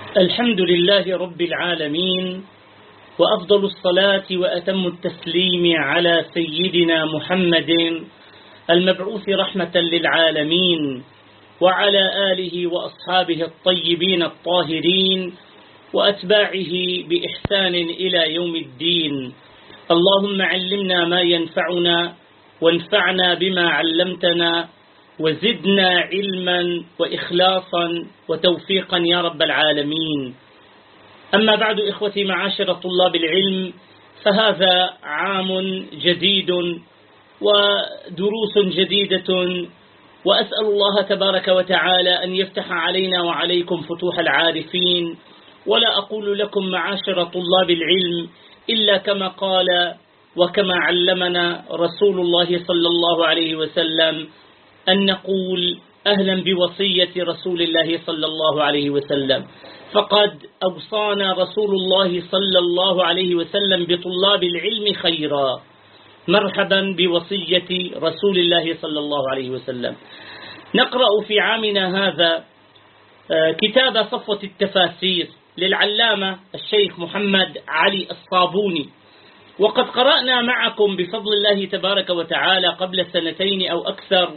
الحمد لله رب العالمين، وأفضل الصلاة وأتم التسليم على سيدنا محمد المبعوث رحمة للعالمين، وعلى آله وأصحابه الطيبين الطاهرين وأتباعه بإحسان إلى يوم الدين. اللهم علمنا ما ينفعنا وانفعنا بما علمتنا وزدنا علما وإخلاصا وتوفيقا يا رب العالمين. أما بعد، إخوتي معاشر طلاب العلم، فهذا عام جديد ودروس جديدة، وأسأل الله تبارك وتعالى أن يفتح علينا وعليكم فتوح العارفين. ولا أقول لكم معاشر طلاب العلم إلا كما قال وكما علمنا رسول الله صلى الله عليه وسلم، أن نقول أهلا بوصية رسول الله صلى الله عليه وسلم، فقد أوصانا رسول الله صلى الله عليه وسلم بطلاب العلم خيرا. مرحبا بوصية رسول الله صلى الله عليه وسلم. نقرأ في عامنا هذا كتاب صفوة التفاسير للعلامة الشيخ محمد علي الصابوني، وقد قرأنا معكم بفضل الله تبارك وتعالى قبل سنتين أو أكثر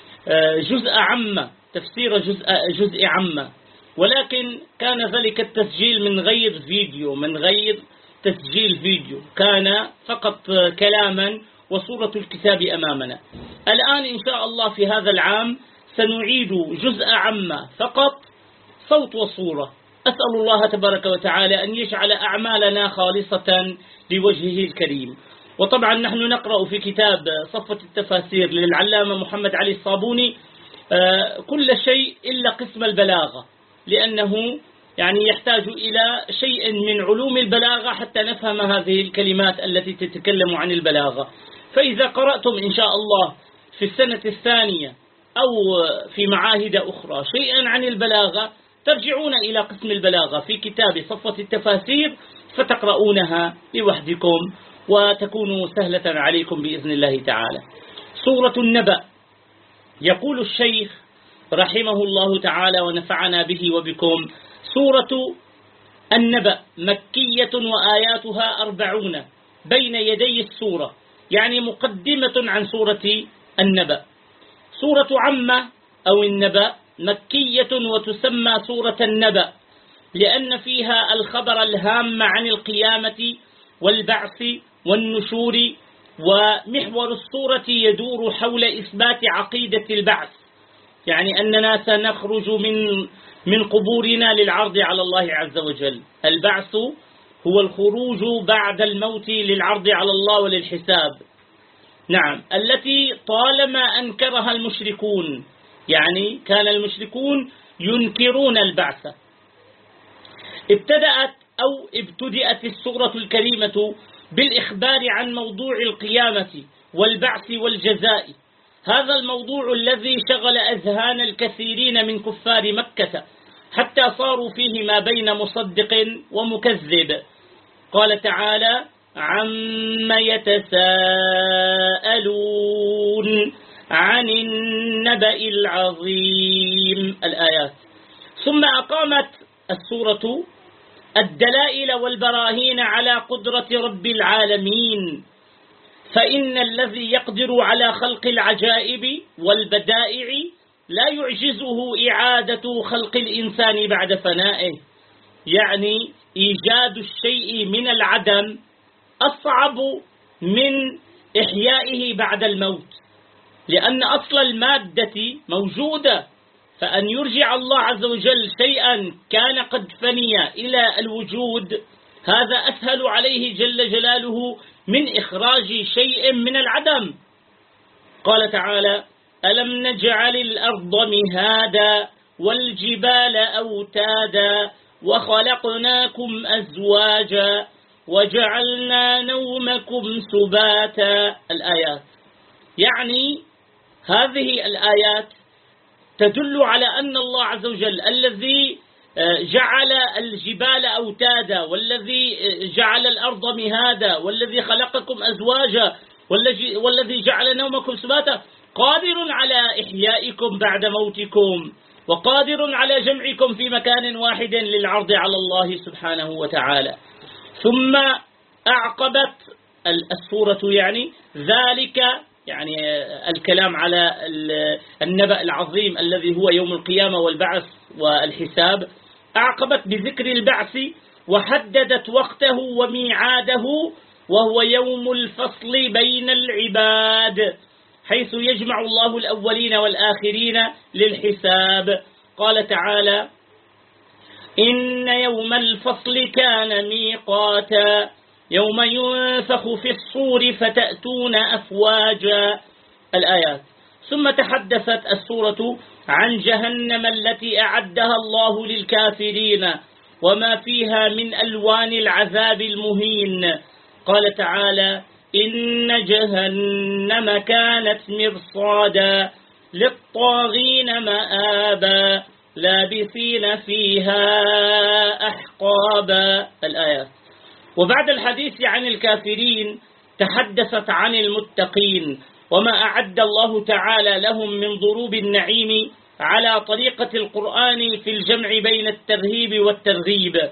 جزء عامة، تفسير جزء عامة، ولكن كان ذلك التسجيل من غير فيديو، من غير تسجيل فيديو، كان فقط كلاما وصورة الكتاب أمامنا. الآن إن شاء الله في هذا العام سنعيد جزء عامة فقط صوت وصورة. أسأل الله تبارك وتعالى أن يجعل أعمالنا خالصة لوجهه الكريم. وطبعا نحن نقرأ في كتاب صفوة التفاسير للعلامة محمد علي الصابوني كل شيء إلا قسم البلاغة، لأنه يعني يحتاج إلى شيء من علوم البلاغة حتى نفهم هذه الكلمات التي تتكلم عن البلاغة. فإذا قرأتم إن شاء الله في السنة الثانية أو في معاهد أخرى شيئا عن البلاغة، ترجعون إلى قسم البلاغة في كتاب صفوة التفاسير فتقرؤونها لوحدكم وتكون سهلة عليكم بإذن الله تعالى. سورة النبأ. يقول الشيخ رحمه الله تعالى ونفعنا به وبكم: سورة النبأ مكية وآياتها 40 بين يدي السورة، يعني مقدمة عن سورة النبأ. سورة عمة أو النبأ مكية وتسمى سورة النبأ لأن فيها الخبر الهام عن القيامة والبعث والنشور، ومحور السورة يدور حول إثبات عقيدة البعث، يعني أننا سنخرج من قبورنا للعرض على الله عز وجل. البعث هو الخروج بعد الموت للعرض على الله وللحساب، نعم، التي طالما أنكرها المشركون، يعني كان المشركون ينكرون البعث. ابتدأت السورة الكريمة بالإخبار عن موضوع القيامة والبعث والجزاء، هذا الموضوع الذي شغل أذهان الكثيرين من كفار مكة حتى صاروا فيه ما بين مصدق ومكذب. قال تعالى: عما يتساءلون عن النبأ العظيم، الآيات. ثم أقامت السورة الدلائل والبراهين على قدرة رب العالمين، فإن الذي يقدر على خلق العجائب والبدائع لا يعجزه إعادة خلق الإنسان بعد فنائه، يعني إيجاد الشيء من العدم أصعب من إحيائه بعد الموت، لأن أصل المادة موجودة، فأن يرجع الله عز وجل شيئا كان قد فني إلى الوجود هذا أسهل عليه جل جلاله من إخراج شيء من العدم. قال تعالى: ألم نجعل الأرض مهادا والجبال أوتادا وخلقناكم أزواجا وجعلنا نومكم سباتا، الآيات. يعني هذه الآيات تدل على أن الله عز وجل الذي جعل الجبال أوتادا، والذي جعل الأرض مهادا، والذي خلقكم أزواجا، والذي جعل نومكم سباتا، قادر على إحيائكم بعد موتكم وقادر على جمعكم في مكان واحد للعرض على الله سبحانه وتعالى. ثم أعقبت السورة يعني ذلك، يعني الكلام على النبأ العظيم الذي هو يوم القيامة والبعث والحساب، أعقبت بذكر البعث وحددت وقته وميعاده، وهو يوم الفصل بين العباد، حيث يجمع الله الأولين والآخرين للحساب. قال تعالى: إن يوم الفصل كان ميقاتا يوم ينفخ في الصور فتأتون أفواجا. الآيات. ثم تحدثت السورة عن جهنم التي أعدها الله للكافرين وما فيها من ألوان العذاب المهين. قال تعالى: إن جهنم كانت مرصادا للطاغين مآبا لابثين فيها أحقابا. الآيات. وبعد الحديث عن الكافرين تحدثت عن المتقين وما أعد الله تعالى لهم من ضروب النعيم على طريقة القرآن في الجمع بين الترهيب والترغيب.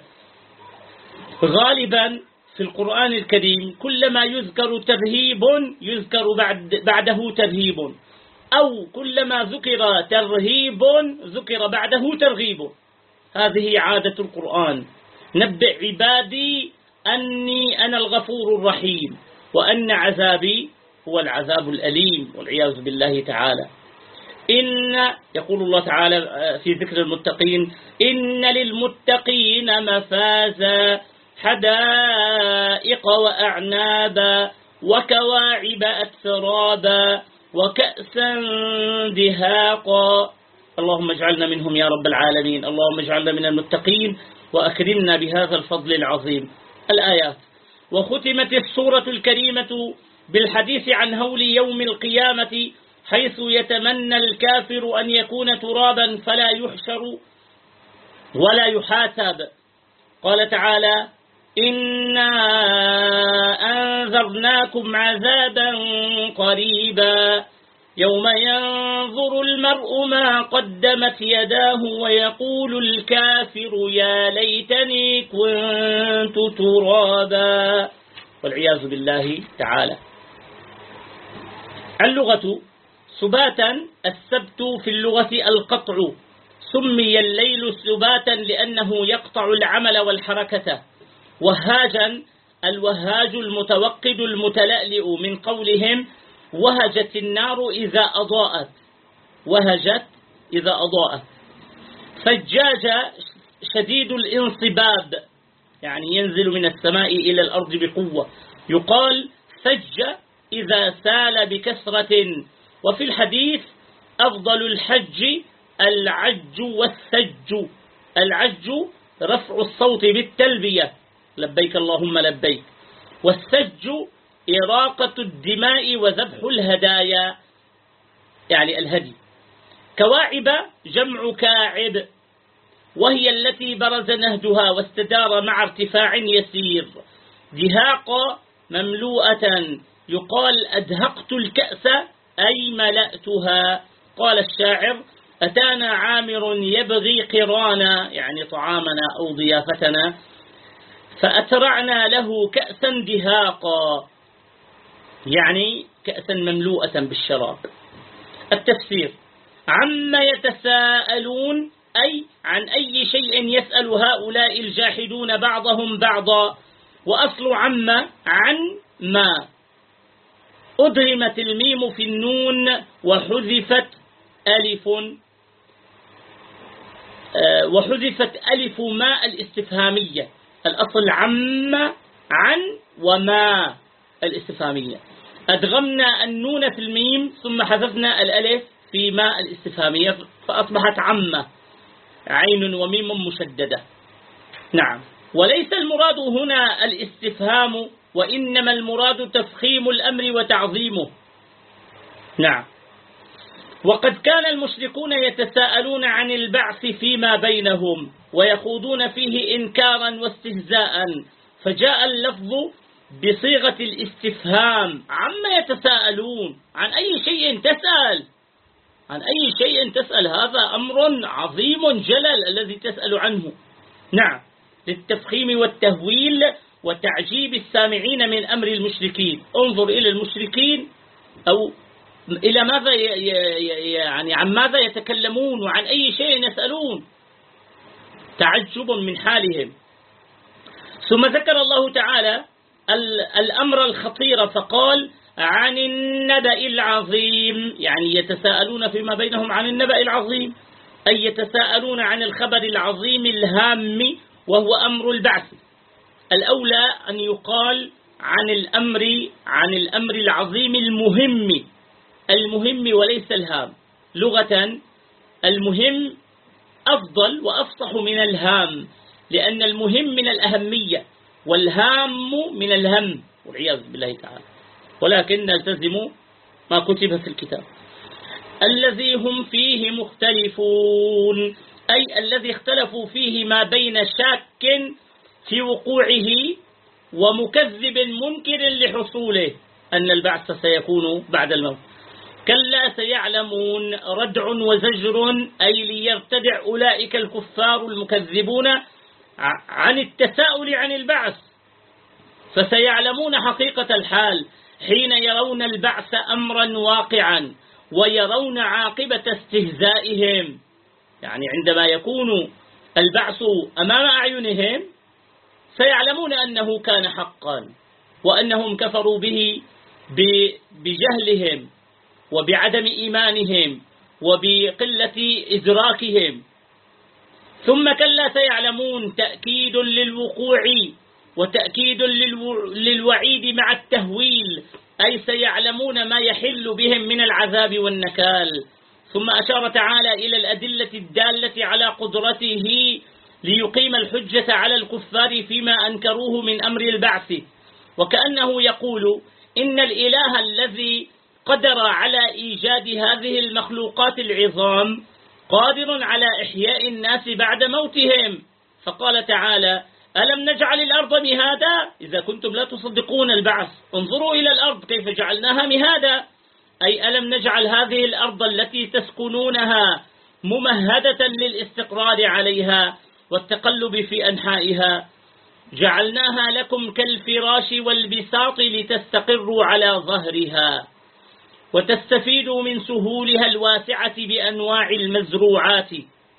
غالبا في القرآن الكريم كلما يذكر ترهيب يذكر بعده ترهيب، أو كلما ذكر ترهيب ذكر بعده ترغيب. هذه عادة القرآن: نبئ عبادي أني أنا الغفور الرحيم وأن عذابي هو العذاب الأليم والعياذ بالله تعالى. يقول الله تعالى في ذكر المتقين: إن للمتقين مفازا حدائق وأعنابا وكواعب أترابا وكأسا دهاقا. اللهم اجعلنا منهم يا رب العالمين، اللهم اجعلنا من المتقين وأكرمنا بهذا الفضل العظيم. الآيات. وختمت السورة الكريمة بالحديث عن هول يوم القيامة، حيث يتمنى الكافر أن يكون ترابا فلا يحشر ولا يحاسب. قال تعالى: إنا أنذرناكم عذابا قريبا يوم ينظر المرء ما قدمت يداه ويقول الكافر يا ليتني كنت ترابا، والعياذ بالله تعالى. اللغة. سباتا: السبت في اللغة القطع، سمي الليل سباتا لأنه يقطع العمل والحركة. وهاجا: الوهاج المتوقد المتلألئ، من قولهم: وهجت النار إذا أضاءت. وهجت إذا أضاءت. فجاج: شديد الانصباب، يعني ينزل من السماء إلى الأرض بقوة. يقال فج إذا سال بكثرة. وفي الحديث: أفضل الحج العج والسج. العج رفع الصوت بالتلبية، لبيك اللهم لبيك. والسج إراقة الدماء وذبح الهدايا، يعني الهدي. كواعب جمع كاعب، وهي التي برز نهجها واستدار مع ارتفاع يسير. دهاق مملوءة، يقال أدهقت الكأس أي ملأتها. قال الشاعر: أتانا عامر يبغي قرانا، يعني طعامنا أو ضيافتنا، فأترعنا له كأسا دهاقا، يعني كأسا مملوءة بالشراب. التفسير: عما يتساءلون، أي عن أي شيء يسأل هؤلاء الجاحدون بعضهم بعضا. وأصل عما عن ما، أدغمت الميم في النون وحذفت ألف ما الاستفهامية. الأصل عم عن وما الاستفهامية. أدغمنا النون في الميم ثم حذفنا الألف في ما الاستفهامية فأصبحت عمة، عين وميم مشددة. نعم. وليس المراد هنا الاستفهام، وإنما المراد تفخيم الأمر وتعظيمه. نعم. وقد كان المشركون يتساءلون عن البعث فيما بينهم ويخوضون فيه إنكارا واستهزاء، فجاء اللفظ بصيغة الاستفهام: عما يتساءلون، عن أي شيء تسأل؟ عن أي شيء تسأل، هذا أمر عظيم جلل الذي تسأل عنه. نعم، للتفخيم والتهويل وتعجيب السامعين من أمر المشركين. انظر إلى المشركين أو إلى ماذا يعني عن ماذا يتكلمون وعن أي شيء يسألون، تعجب من حالهم. ثم ذكر الله تعالى الأمر الخطير فقال عن النبأ العظيم، يعني يتساءلون فيما بينهم عن النبأ العظيم، أي يتساءلون عن الخبر العظيم الهام وهو أمر البعث. الأولى أن يقال عن الأمر العظيم المهم وليس الهام. لغة المهم أفضل وأفصح من الهام، لأن المهم من الأهمية والهام من الهم والعياذ بالله تعالى، ولكن نلتزم ما كتب في الكتاب. الذي هم فيه مختلفون، أي الذي اختلفوا فيه ما بين شاك في وقوعه ومكذب منكر لحصوله، أن البعث سيكون بعد الموت. كلا سيعلمون، ردع وزجر، أي ليرتدع أولئك الكفار المكذبون عن التساؤل عن البعث، فسيعلمون حقيقة الحال حين يرون البعث أمرا واقعا ويرون عاقبة استهزائهم. يعني عندما يكون البعث أمام أعينهم سيعلمون أنه كان حقا، وأنهم كفروا به بجهلهم وبعدم إيمانهم وبقلة إدراكهم. ثم كلا سيعلمون، تأكيد للوقوع وتأكيد للوعيد مع التهويل، أي سيعلمون ما يحل بهم من العذاب والنكال. ثم أشار تعالى إلى الأدلة الدالة على قدرته ليقيم الحجة على الكفار فيما أنكروه من أمر البعث، وكأنه يقول إن الإله الذي قدر على إيجاد هذه المخلوقات العظام قادر على إحياء الناس بعد موتهم. فقال تعالى ألم نجعل الأرض مهادا؟ إذا كنتم لا تصدقون البعث انظروا إلى الأرض كيف جعلناها مهادا، أي ألم نجعل هذه الأرض التي تسكنونها ممهدة للاستقرار عليها والتقلب في أنحائها، جعلناها لكم كالفراش والبساط لتستقروا على ظهرها وتستفيدوا من سهولها الواسعة بأنواع المزروعات،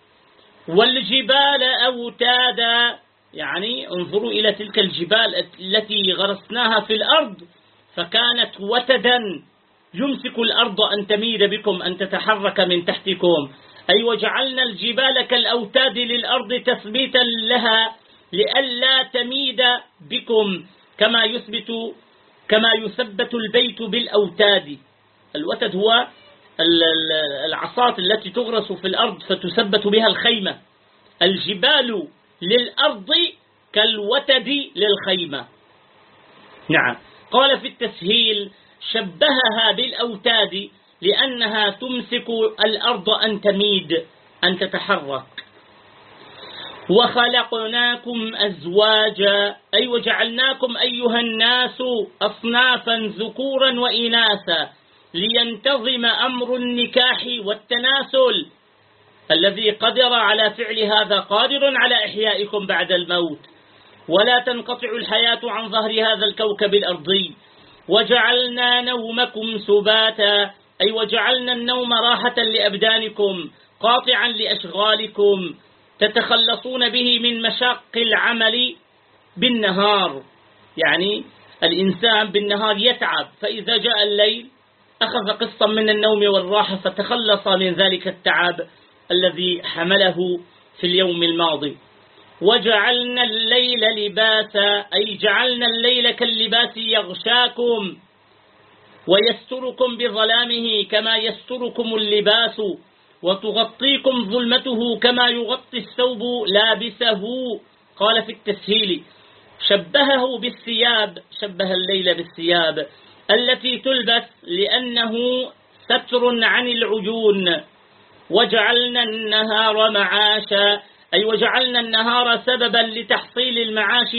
والجبال أوتادا، يعني انظروا إلى تلك الجبال التي غرسناها في الأرض فكانت وتدا يمسك الأرض أن تميد بكم، أن تتحرك من تحتكم، أي وجعلنا الجبال كالأوتاد للأرض تثبيتا لها لئلا تميد بكم، كما يثبت البيت بالأوتاد. الوتد هو العصات التي تغرس في الأرض فتثبت بها الخيمة. الجبال للأرض كالوتد للخيمة. نعم، قال في التسهيل شبهها بالأوتاد لأنها تمسك الأرض أن تميد، أن تتحرك. وخلقناكم أزواجا، أي وجعلناكم أيها الناس أصنافا ذكورا وإناثا لينتظم أمر النكاح والتناسل. الذي قدر على فعل هذا قادر على إحيائكم بعد الموت، ولا تنقطع الحياة عن ظهر هذا الكوكب الأرضي. وجعلنا نومكم سباتا، أي وجعلنا النوم راحة لأبدانكم قاطعا لأشغالكم تتخلصون به من مشاق العمل بالنهار. يعني الإنسان بالنهار يتعب، فإذا جاء الليل أخذ قسطا من النوم والراحة فتخلص من ذلك التعب الذي حمله في اليوم الماضي. وجعلنا الليل لباسا، أي جعلنا الليل كاللباس يغشاكم ويستركم بظلامه كما يستركم اللباس، وتغطيكم ظلمته كما يغطي الثوب لابسه. قال في التسهيل شبهه بالثياب، شبه الليل بالثياب التي تلبس لأنه ستر عن العيون. وجعلنا النهار معاشا، أي وجعلنا النهار سببا لتحصيل المعاش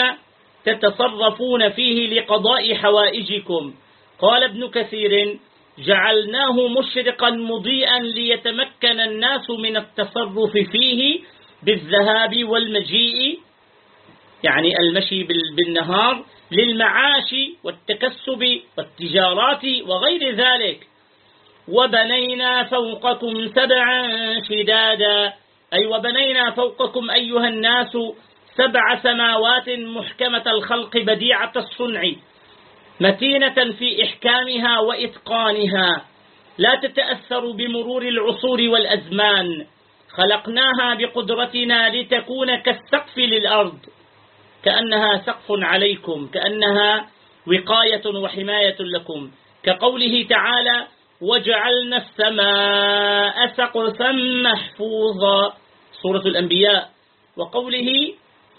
تتصرفون فيه لقضاء حوائجكم. قال ابن كثير جعلناه مشرقا مضيئا ليتمكن الناس من التصرف فيه بالذهاب والمجيء، يعني المشي بالنهار للمعاش والتكسب والتجارات وغير ذلك. وبنينا فوقكم سبعا شدادا، أي وبنينا فوقكم أيها الناس 7 سماوات محكمة الخلق بديعة الصنع متينة في إحكامها وإتقانها، لا تتأثر بمرور العصور والأزمان. خلقناها بقدرتنا لتكون كالسقف للأرض، كأنها سقف عليكم، كأنها وقاية وحماية لكم، كقوله تعالى: وجعلنا السماء سقفا محفوظا، سورة الأنبياء، وقوله: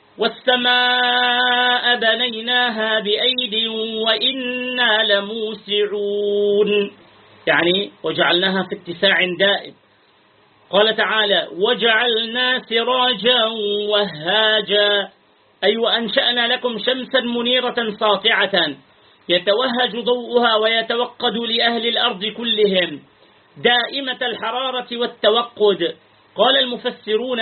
والسماء بنيناها بأيد وإنا لموسعون، يعني وجعلناها في اتساع دائم. قال تعالى: وجعلنا سراجا وهاجا، أي وأنشأنا لكم شمسا منيرة ساطعة يتوهج ضوءها ويتوقد لأهل الأرض كلهم، دائمة الحرارة والتوقد. قال المفسرون: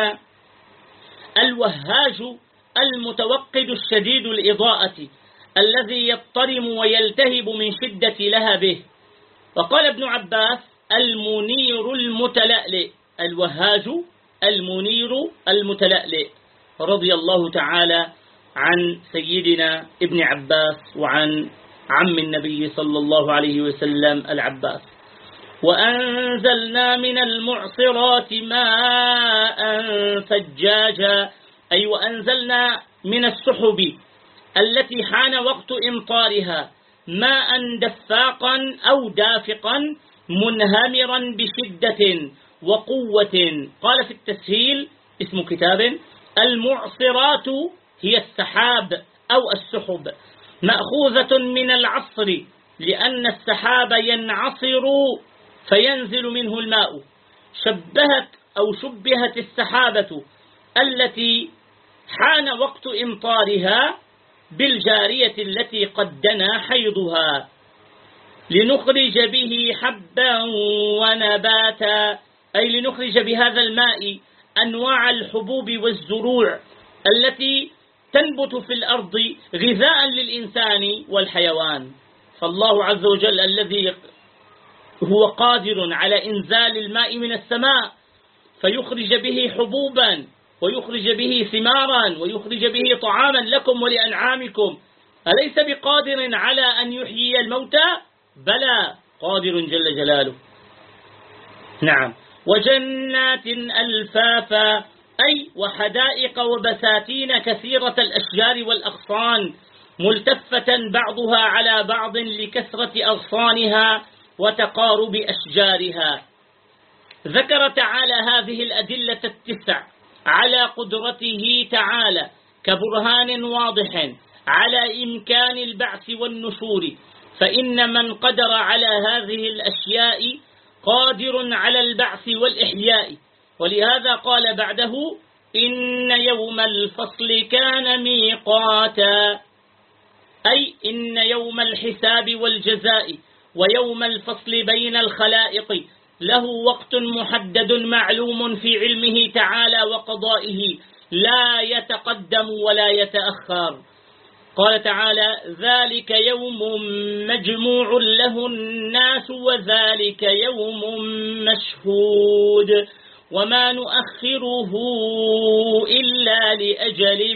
الوهاج المتوقد الشديد الإضاءة الذي يضطرم ويلتهب من شدة لهبه. وقال ابن عباس: المنير المتلألئ، الوهاج المنير المتلألئ، رضي الله تعالى عن سيدنا ابن عباس وعن عم النبي صلى الله عليه وسلم العباس. وأنزلنا من المعصرات ماء ثجاجا، أي وأنزلنا من السحب التي حان وقت إمطارها ماء دفاقا أو دافقا منهمرا بشدة وقوة. قال في التسهيل اسم كتاب: المعصرات هي السحاب أو السحب، مأخوذة من العصر لأن السحاب ينعصر فينزل منه الماء. شبهت السحابة التي حان وقت إمطارها بالجارية التي قد دنا حيضها، لنخرج به حبا ونباتا، أي لنخرج بهذا الماء أنواع الحبوب والزروع التي تنبت في الأرض غذاء للإنسان والحيوان. فالله عز وجل الذي هو قادر على إنزال الماء من السماء فيخرج به حبوبا ويخرج به ثمارا ويخرج به طعاما لكم ولأنعامكم، أليس بقادر على أن يحيي الموتى؟ بلى، قادر جل جلاله. نعم. وجنات ألفافا، أي وحدائق وبساتين كثيرة الأشجار والأغصان ملتفة بعضها على بعض لكثرة أغصانها وتقارب أشجارها. ذكر تعالى هذه الأدلة 9 على قدرته تعالى كبرهان واضح على إمكان البعث والنشور، فإن من قدر على هذه الأشياء قادر على البعث والإحياء. ولهذا قال بعده: إن يوم الفصل كان ميقاتا، أي إن يوم الحساب والجزاء ويوم الفصل بين الخلائق له وقت محدد معلوم في علمه تعالى وقضائه، لا يتقدم ولا يتأخر. قال تعالى: ذلك يوم مجموع له الناس وذلك يوم مشهود وما نؤخره إلا لأجل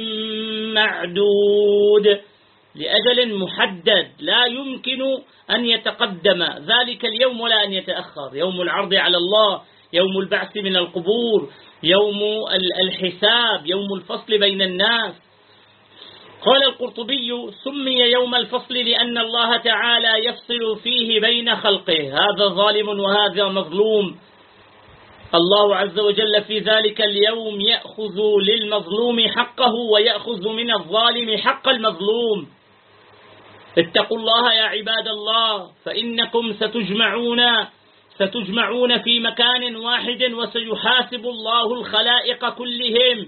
معدود، لأجل محدد لا يمكن أن يتقدم ذلك اليوم ولا أن يتأخر. يوم العرض على الله، يوم البعث من القبور، يوم الحساب، يوم الفصل بين الناس. قال القرطبي: سمي يوم الفصل لأن الله تعالى يفصل فيه بين خلقه، هذا ظالم وهذا مظلوم. الله عز وجل في ذلك اليوم يأخذ للمظلوم حقه ويأخذ من الظالم حق المظلوم. اتقوا الله يا عباد الله، فإنكم ستجمعون في مكان واحد وسيحاسب الله الخلائق كلهم،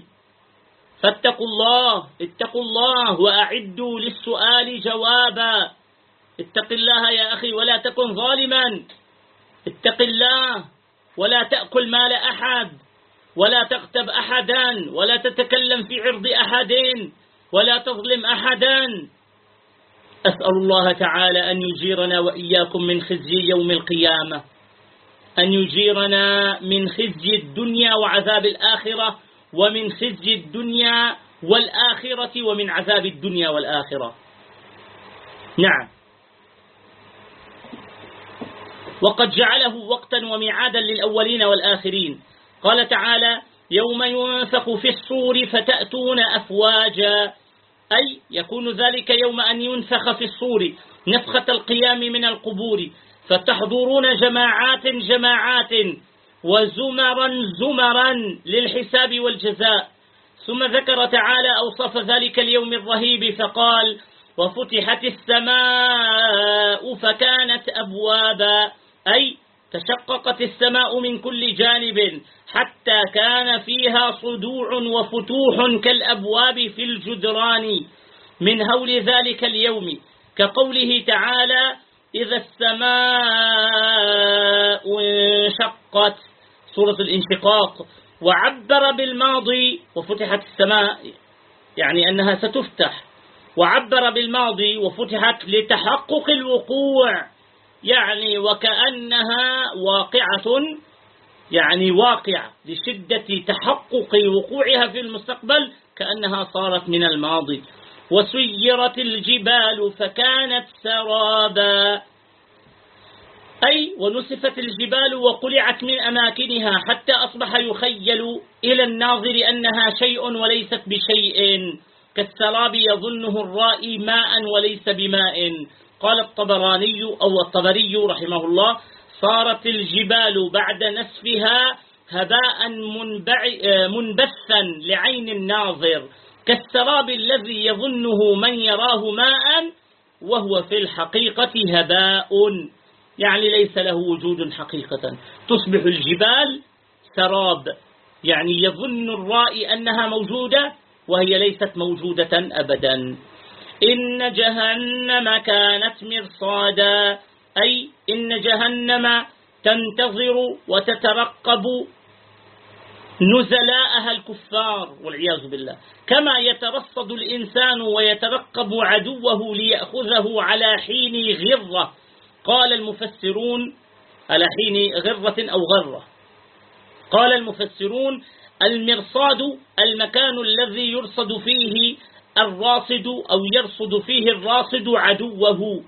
فاتقوا الله، اتقوا الله وأعدوا للسؤال جوابا. اتق الله يا أخي ولا تكن ظالما، اتق الله ولا تأكل مال أحد، ولا تغتب أحدا، ولا تتكلم في عرض أحدين، ولا تظلم أحدا. أسأل الله تعالى أن يجيرنا وإياكم من خزي يوم القيامة، أن يجيرنا من خزي الدنيا وعذاب الآخرة، ومن خزي الدنيا والآخرة، ومن عذاب الدنيا والآخرة. نعم. وقد جعله وقتا وميعادا للأولين والآخرين. قال تعالى: يوم ينفخ في الصور فتأتون أفواجا، أي يكون ذلك يوم أن ينفخ في الصور نفخة القيام من القبور، فتحضرون جماعات جماعات وزمرا زمرا للحساب والجزاء. ثم ذكر تعالى أوصاف ذلك اليوم الرهيب فقال: وفتحت السماء فكانت أبوابا، أي تشققت السماء من كل جانب حتى كان فيها صدوع وفتوح كالأبواب في الجدران من هول ذلك اليوم، كقوله تعالى: إذا السماء انشقت، سورة الانشقاق. وعبر بالماضي وفتحت السماء يعني أنها ستفتح، وعبر بالماضي وفتحت لتحقق الوقوع، يعني وكأنها واقعة، يعني واقعة لشدة تحقق وقوعها في المستقبل، كأنها صارت من الماضي. وسيرت الجبال فكانت سرابا، أي ونسفت الجبال وقلعت من أماكنها حتى أصبح يخيل إلى الناظر أنها شيء وليست بشيء، كالسراب يظنه الرائي ماء وليس بماء. قال الطبري رحمه الله: صارت الجبال بعد نسفها هباء منبثا لعين الناظر، كالسراب الذي يظنه من يراه ماء وهو في الحقيقة هباء، يعني ليس له وجود حقيقة. تصبح الجبال سراب، يعني يظن الرائي أنها موجودة وهي ليست موجودة أبدا. إن جهنم كانت مرصادا، أي إن جهنم تنتظر وتترقب نزلاءها الكفار والعياذ بالله، كما يترصد الإنسان ويترقب عدوه ليأخذه على حين غرة. قال المفسرون على حين غرة أو غرة. قال المفسرون: المرصاد المكان الذي يرصد فيه الراصد أو يرصد فيه الراصد عدوه،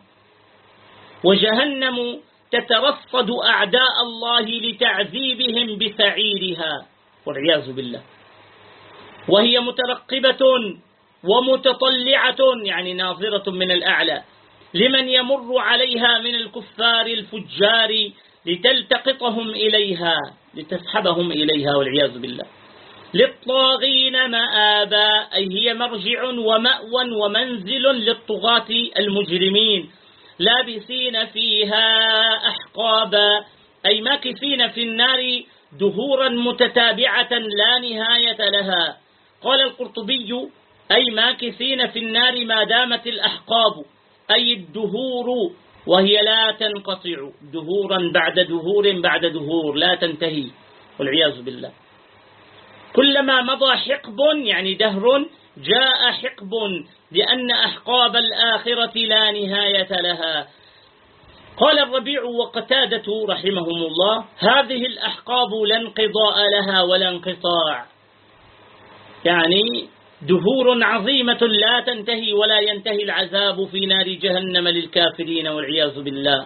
وجهنم تترصد أعداء الله لتعذيبهم بسعيرها والعياذ بالله، وهي مترقبة ومتطلعة، يعني ناظرة من الأعلى لمن يمر عليها من الكفار الفجار لتلتقطهم إليها، لتسحبهم إليها والعياذ بالله. للطاغين مآبا، أي هي مرجع ومأوى ومنزل للطغاة المجرمين، لابسين فيها أحقابا، أي ماكثين في النار دهورا متتابعة لا نهاية لها. قال القرطبي: أي ماكثين في النار ما دامت الأحقاب، أي الدهور، وهي لا تنقطع، دهورا بعد دهور بعد دهور لا تنتهي والعياذ بالله. كلما مضى حقب يعني دهر جاء حقب، لأن أحقاب الآخرة لا نهاية لها. قال الربيع وقتادة رحمهم الله: هذه الأحقاب لا انقضاء لها ولا انقطاع، يعني دهور عظيمة لا تنتهي ولا ينتهي العذاب في نار جهنم للكافرين والعياذ بالله.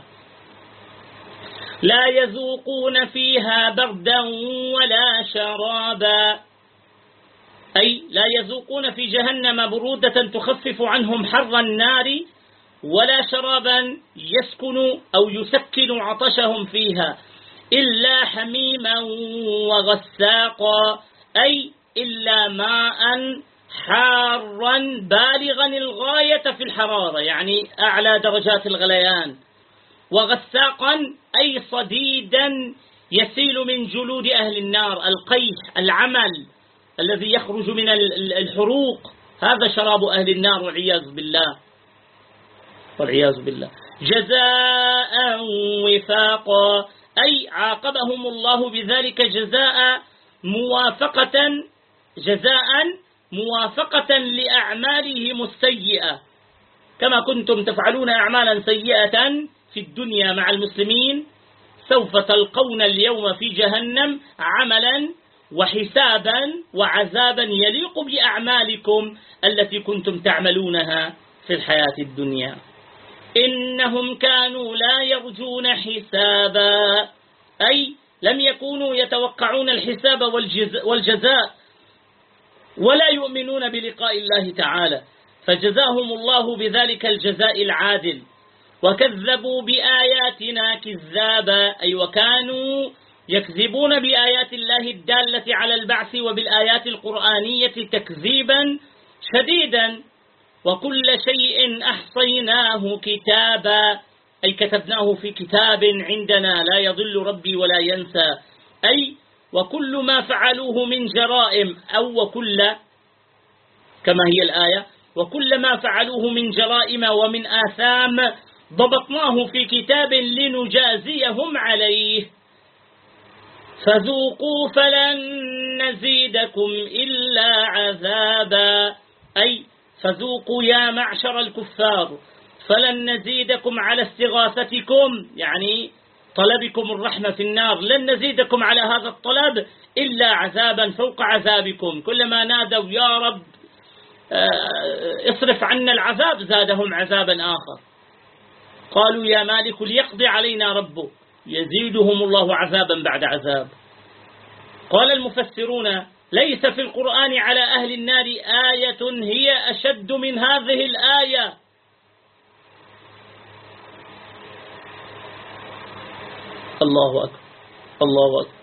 لا يذوقون فيها بردا ولا شرابا، أي لا يذوقون في جهنم برودة تخفف عنهم حر النار، ولا شرابا يسكن أو يسكن عطشهم فيها، إلا حميما وغساقا، أي إلا ماء حارا بالغا الغاية في الحرارة، يعني أعلى درجات الغليان، وغساقا أي صديدا يسيل من جلود أهل النار، القيح العمل الذي يخرج من الحروق، هذا شراب أهل النار والعياذ بالله والعياذ بالله. جزاء وفاقا، أي عاقبهم الله بذلك جزاء موافقة لأعمالهم السيئة. كما كنتم تفعلون أعمالا سيئة في الدنيا مع المسلمين، سوف تلقون اليوم في جهنم عملا وحسابا وعذابا يليق بأعمالكم التي كنتم تعملونها في الحياة الدنيا. إنهم كانوا لا يرجون حسابا، أي لم يكونوا يتوقعون الحساب والجزاء ولا يؤمنون بلقاء الله تعالى، فجزاهم الله بذلك الجزاء العادل. وكذبوا بآياتنا كذابا، أي وكانوا يكذبون بآيات الله الدالة على البعث وبالآيات القرآنية تكذيبا شديدا. وكل شيء أحصيناه كتابا، أي كتبناه في كتاب عندنا لا يضل ربي ولا ينسى، أي وكل ما فعلوه من جرائم، أو وكل كما هي الآية، وكل ما فعلوه من جرائم ومن آثام ضبطناه في كتاب لنجازيهم عليه. فذوقوا فلن نزيدكم إلا عذابا، أي فذوقوا يا معشر الكفار فلن نزيدكم على استغاثتكم، يعني طلبكم الرحمة في النار، لن نزيدكم على هذا الطلب إلا عذابا فوق عذابكم. كلما نادوا يا رب اصرف عنا العذاب زادهم عذابا آخر. قالوا يا مالك ليقضي علينا ربك، يزيدهم الله عذابا بعد عذاب. قال المفسرون ليس في القرآن على أهل النار آية هي أشد من هذه الآية. الله أكبر الله أكبر.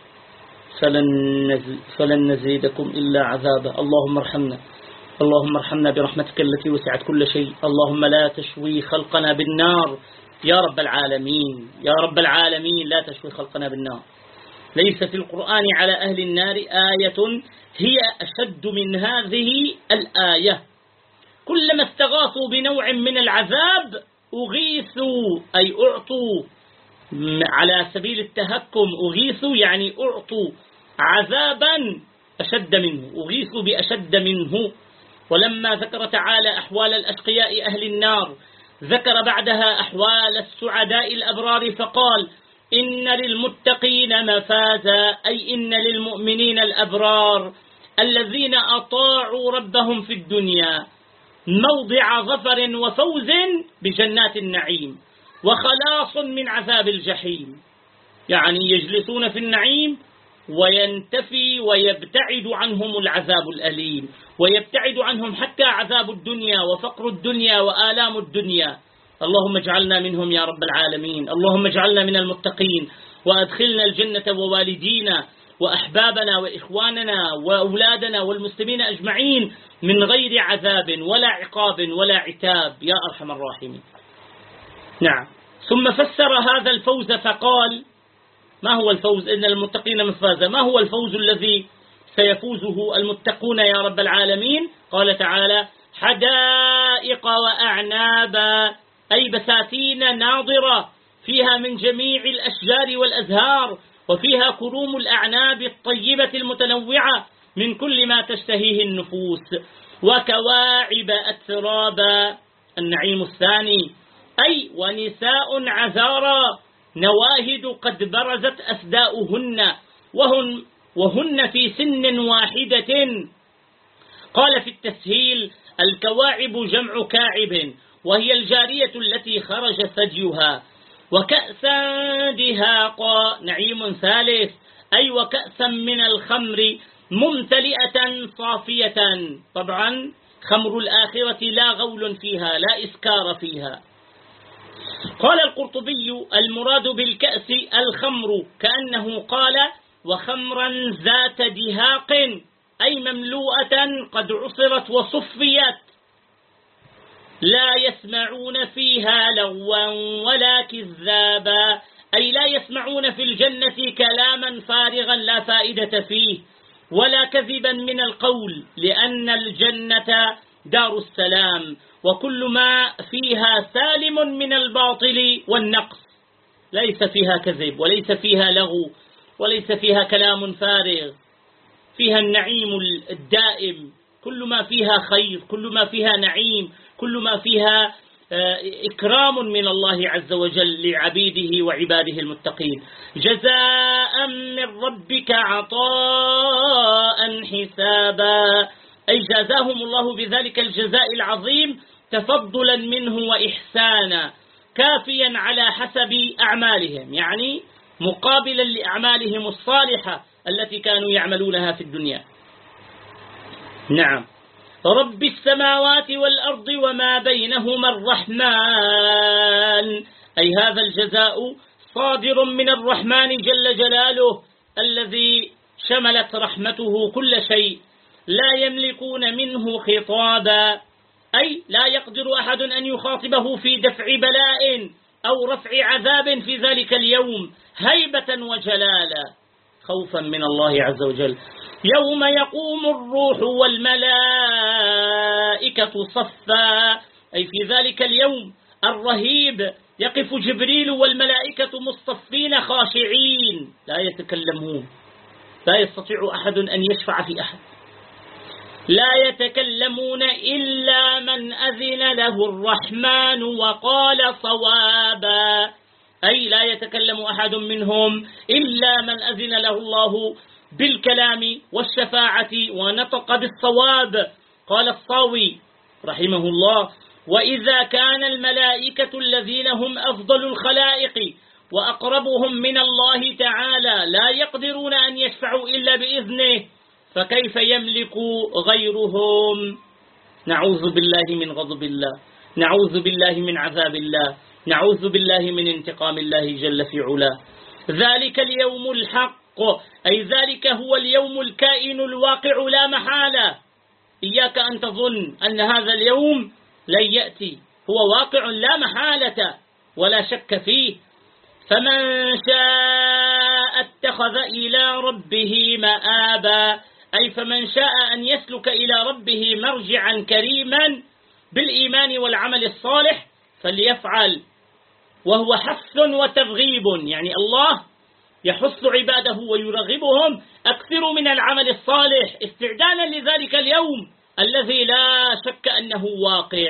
فلن نزيدكم إلا عذابا. اللهم ارحمنا، اللهم ارحمنا برحمتك التي وسعت كل شيء. اللهم لا تشوي خلقنا بالنار يا رب العالمين، يا رب العالمين لا تشوي خلقنا بالنار. ليس في القرآن على أهل النار آية هي أشد من هذه الآية. كلما استغاثوا بنوع من العذاب أغيثوا، أي أعطوا على سبيل التهكم، أغيثوا يعني أعطوا عذابا أشد منه، أغيثوا بأشد منه. ولما ذكر تعالى أحوال الأشقياء أهل النار ذكر بعدها أحوال السعداء الأبرار فقال إن للمتقين مفازا، أي إن للمؤمنين الأبرار الذين أطاعوا ربهم في الدنيا موضع ظفر وفوز بجنات النعيم وخلاص من عذاب الجحيم. يعني يجلسون في النعيم وينتفي ويبتعد عنهم العذاب الأليم، ويبتعد عنهم حتى عذاب الدنيا وفقر الدنيا وآلام الدنيا. اللهم اجعلنا منهم يا رب العالمين. اللهم اجعلنا من المتقين، وأدخلنا الجنة ووالدينا وأحبابنا وإخواننا وأولادنا والمسلمين أجمعين من غير عذاب ولا عقاب ولا عتاب يا أرحم الراحمين. نعم. ثم فسر هذا الفوز فقال ما هو الفوز؟ إن المتقين مفازا. ما هو الفوز الذي سيفوزه المتقون يا رب العالمين؟ قال تعالى حدائق وأعنابا، أي بساتين ناضرة فيها من جميع الأشجار والأزهار، وفيها كروم الأعناب الطيبة المتنوعة من كل ما تشتهيه النفوس، وكواعب أترابا النعيم الثاني، أي ونساء عذارى نواهد قد برزت أسداؤهن وهن في سن واحدة. قال في التسهيل الكواعب جمع كاعب، وهي الجارية التي خرج ثديها. وكأسا دهاقا نعيم ثالث، أي وكأسا من الخمر ممتلئة صافية. طبعا خمر الآخرة لا غول فيها لا إسكار فيها. قال القرطبي المراد بالكأس الخمر، كأنه قال وخمرا ذات دهاق، أي مملوءة قد عصرت وصفيت، لا يسمعون فيها لغوا ولا كذابا، أي لا يسمعون في الجنة كلاما فارغا لا فائدة فيه ولا كذبا من القول، لأن الجنة دار السلام، وكل ما فيها سالم من الباطل والنقص، ليس فيها كذب وليس فيها لغو وليس فيها كلام فارغ، فيها النعيم الدائم، كل ما فيها خير، كل ما فيها نعيم، كل ما فيها إكرام من الله عز وجل لعبيده وعباده المتقين. جزاء من ربك عطاء حسابا، أي جازاهم الله بذلك الجزاء العظيم تفضلا منه وإحسانا، كافيا على حسب أعمالهم، يعني مقابلا لأعمالهم الصالحة التي كانوا يعملونها في الدنيا. نعم. رب السماوات والأرض وما بينهما الرحمن، أي هذا الجزاء صادر من الرحمن جل جلاله الذي شملت رحمته كل شيء، لا يملكون منه خطابا، أي لا يقدر أحد أن يخاطبه في دفع بلاء أو رفع عذاب في ذلك اليوم هيبة وجلالا، خوفا من الله عز وجل. يوم يقوم الروح والملائكة صفا، أي في ذلك اليوم الرهيب يقف جبريل والملائكة مصطفين خاشعين لا يتكلمون، لا يستطيع أحد أن يشفع في أحد، لا يتكلمون إلا من أذن له الرحمن وقال صوابا، أي لا يتكلم أحد منهم إلا من أذن له الله بالكلام والشفاعة ونطق بالصواب. قال الصاوي رحمه الله: وإذا كان الملائكة الذين هم أفضل الخلائق وأقربهم من الله تعالى لا يقدرون أن يشفعوا إلا بإذنه، فكيف يملك غيرهم؟ نعوذ بالله من غضب الله، نعوذ بالله من عذاب الله، نعوذ بالله من انتقام الله جل في علاه. ذلك اليوم الحق، أي ذلك هو اليوم الكائن الواقع لا محالة، إياك أن تظن أن هذا اليوم لن يأتي، هو واقع لا محالة ولا شك فيه. فمن شاء اتخذ إلى ربه مآبا، أي فمن شاء أن يسلك إلى ربه مرجعا كريما بالإيمان والعمل الصالح فليفعل، وهو حث وترغيب، يعني الله يحث عباده ويرغبهم: أكثروا من العمل الصالح استعدادا لذلك اليوم الذي لا شك أنه واقع.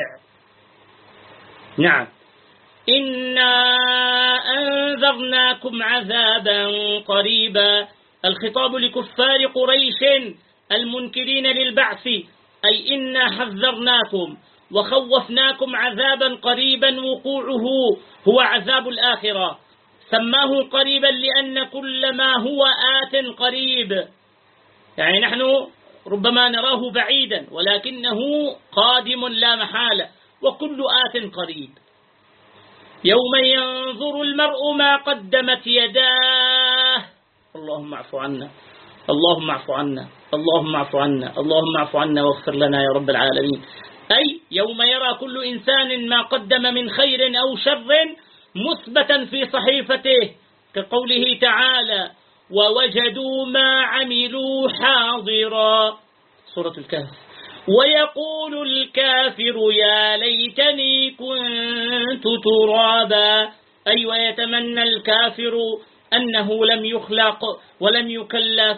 نعم. إنا أنذرناكم عذابا قريبا، الخطاب لكفار قريش المنكرين للبعث، أي إنا حذرناكم وخوفناكم عذابا قريبا وقوعه هو عذاب الآخرة، سماه قريبا لأن كل ما هو آت قريب، يعني نحن ربما نراه بعيدا ولكنه قادم لا محالة، وكل آت قريب. يوم ينظر المرء ما قدمت يداه، اللهم اعف عنا، اللهم اعف عنا، اللهم اعف عنا، اللهم اعف عنا واغفر لنا يا رب العالمين. أي يوم يرى كل إنسان ما قدم من خير أو شر مثبتا في صحيفته، كقوله تعالى: ووجدوا ما عملوا حاضرا، سورة الكهف. ويقول الكافر يا ليتني كنت ترابا، أي ويتمنى الكافر أنه لم يخلق ولم يكلف،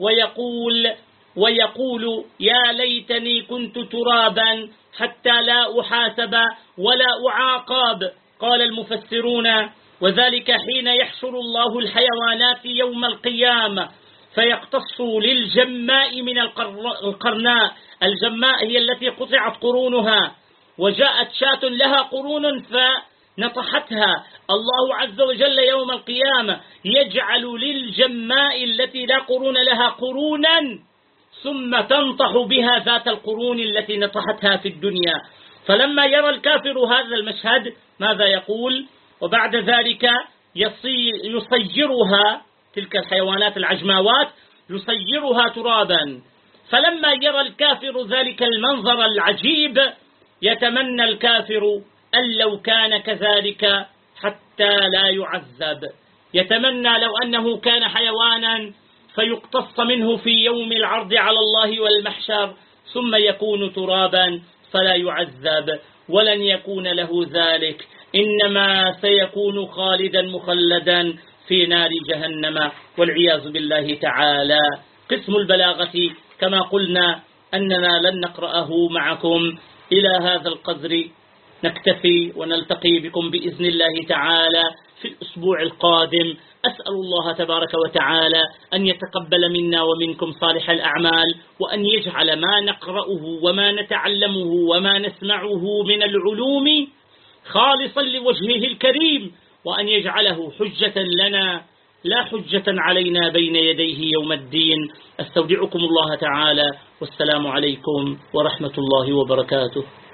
ويقول يا ليتني كنت ترابا حتى لا أحاسب ولا أعاقب. قال المفسرون: وذلك حين يحشر الله الحيوانات يوم القيامة فيقتص للجماء من القرناء، الجماء هي التي قطعت قرونها وجاءت شاة لها قرون فنطحتها، الله عز وجل يوم القيامة يجعل للجماء التي لا قرون لها قرونا ثم تنطح بها ذات القرون التي نطحتها في الدنيا. فلما يرى الكافر هذا المشهد ماذا يقول؟ وبعد ذلك يصيرها، تلك الحيوانات العجماوات يصيرها ترابا. فلما يرى الكافر ذلك المنظر العجيب يتمنى الكافر أن لو كان كذلك حتى لا يعذب، يتمنى لو أنه كان حيوانا فيقتص منه في يوم العرض على الله والمحشر ثم يكون ترابا فلا يعذب ولن يكون له ذلك، إنما سيكون خالدا مخلدا في نار جهنم والعياذ بالله تعالى. قسم البلاغة كما قلنا أننا لن نقرأه معكم إلى هذا القدر، نكتفي ونلتقي بكم بإذن الله تعالى في الأسبوع القادم. أسأل الله تبارك وتعالى أن يتقبل منا ومنكم صالح الأعمال، وأن يجعل ما نقرأه وما نتعلمه وما نسمعه من العلوم خالصا لوجهه الكريم، وأن يجعله حجة لنا لا حجة علينا بين يديه يوم الدين. أستودعكم الله تعالى، والسلام عليكم ورحمة الله وبركاته.